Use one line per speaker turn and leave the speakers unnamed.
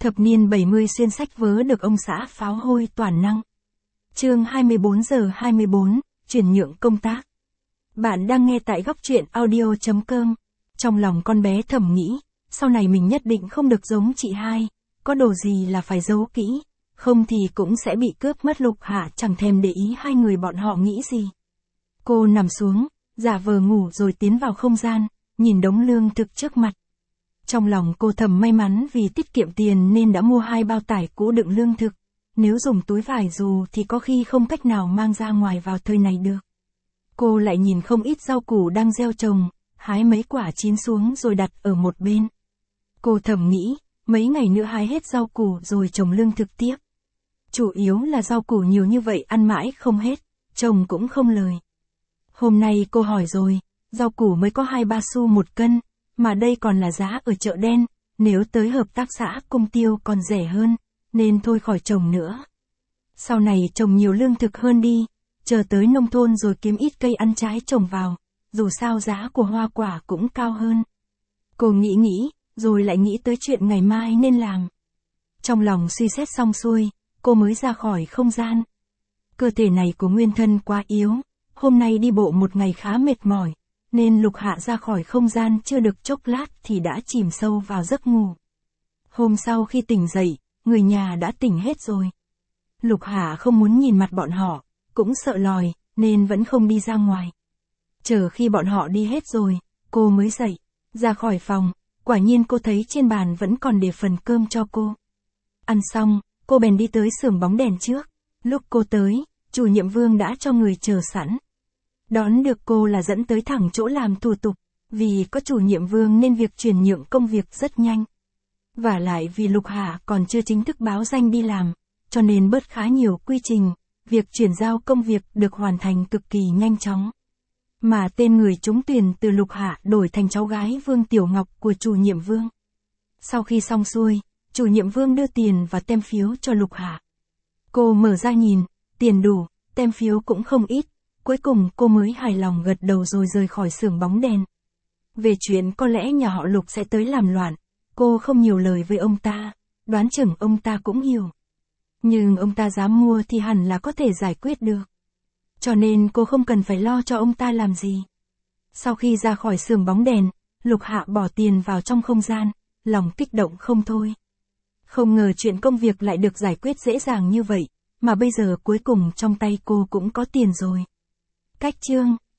Thập niên 70 xuyên sách vớ được ông xã pháo hôi toàn năng. Chương 24:24, chuyển nhượng công tác. Bạn đang nghe tại góc truyện audio.com. Trong lòng con bé thầm nghĩ, sau này mình nhất định không được giống chị hai, có đồ gì là phải giấu kỹ, không thì cũng sẽ bị cướp mất. Lục Hạ chẳng thèm để ý hai người bọn họ nghĩ gì. Cô nằm xuống, giả vờ ngủ rồi tiến vào không gian, nhìn đống lương thực trước mặt. Trong lòng cô thầm may mắn vì tiết kiệm tiền nên đã mua 2 bao tải cũ đựng lương thực. Nếu dùng túi vải dù thì có khi không cách nào mang ra ngoài vào thời này được. Cô lại nhìn không ít rau củ đang gieo trồng, hái mấy quả chín xuống rồi đặt ở một bên. Cô thầm nghĩ, mấy ngày nữa hái hết rau củ rồi trồng lương thực tiếp. Chủ yếu là rau củ nhiều như vậy ăn mãi không hết, trồng cũng không lời. Hôm nay cô hỏi rồi, rau củ mới có 2-3 xu một cân, mà đây còn là giá ở chợ đen, nếu tới hợp tác xã Cung Tiêu còn rẻ hơn, nên thôi khỏi trồng nữa. Sau này trồng nhiều lương thực hơn đi, chờ tới nông thôn rồi kiếm ít cây ăn trái trồng vào, dù sao giá của hoa quả cũng cao hơn. Cô nghĩ, rồi lại nghĩ tới chuyện ngày mai nên làm. Trong lòng suy xét xong xuôi, cô mới ra khỏi không gian. Cơ thể này của nguyên thân quá yếu, hôm nay đi bộ một ngày khá mệt mỏi, nên Lục Hạ ra khỏi không gian chưa được chốc lát thì đã chìm sâu vào giấc ngủ. Hôm sau khi tỉnh dậy, người nhà đã tỉnh hết rồi. Lục Hạ không muốn nhìn mặt bọn họ, cũng sợ lòi, nên vẫn không đi ra ngoài. Chờ khi bọn họ đi hết rồi, cô mới dậy, ra khỏi phòng, quả nhiên cô thấy trên bàn vẫn còn để phần cơm cho cô. Ăn xong, cô bèn đi tới xưởng bóng đèn trước. Lúc cô tới, chủ nhiệm Vương đã cho người chờ sẵn. Đón được cô là dẫn tới thẳng chỗ làm thủ tục, vì có chủ nhiệm Vương nên việc chuyển nhượng công việc rất nhanh. Vả lại vì Lục Hạ còn chưa chính thức báo danh đi làm, cho nên bớt khá nhiều quy trình, việc chuyển giao công việc được hoàn thành cực kỳ nhanh chóng. Mà tên người trúng tuyển từ Lục Hạ đổi thành cháu gái Vương Tiểu Ngọc của chủ nhiệm Vương. Sau khi xong xuôi, chủ nhiệm Vương đưa tiền và tem phiếu cho Lục Hạ. Cô mở ra nhìn, tiền đủ, tem phiếu cũng không ít. Cuối cùng cô mới hài lòng gật đầu rồi rời khỏi xưởng bóng đèn. Về chuyện có lẽ nhà họ Lục sẽ tới làm loạn, cô không nhiều lời với ông ta, đoán chừng ông ta cũng hiểu. Nhưng ông ta dám mua thì hẳn là có thể giải quyết được. Cho nên cô không cần phải lo cho ông ta làm gì. Sau khi ra khỏi xưởng bóng đèn, Lục Hạ bỏ tiền vào trong không gian, lòng kích động không thôi. Không ngờ chuyện công việc lại được giải quyết dễ dàng như vậy, mà bây giờ cuối cùng trong tay cô cũng có tiền rồi. Cách chương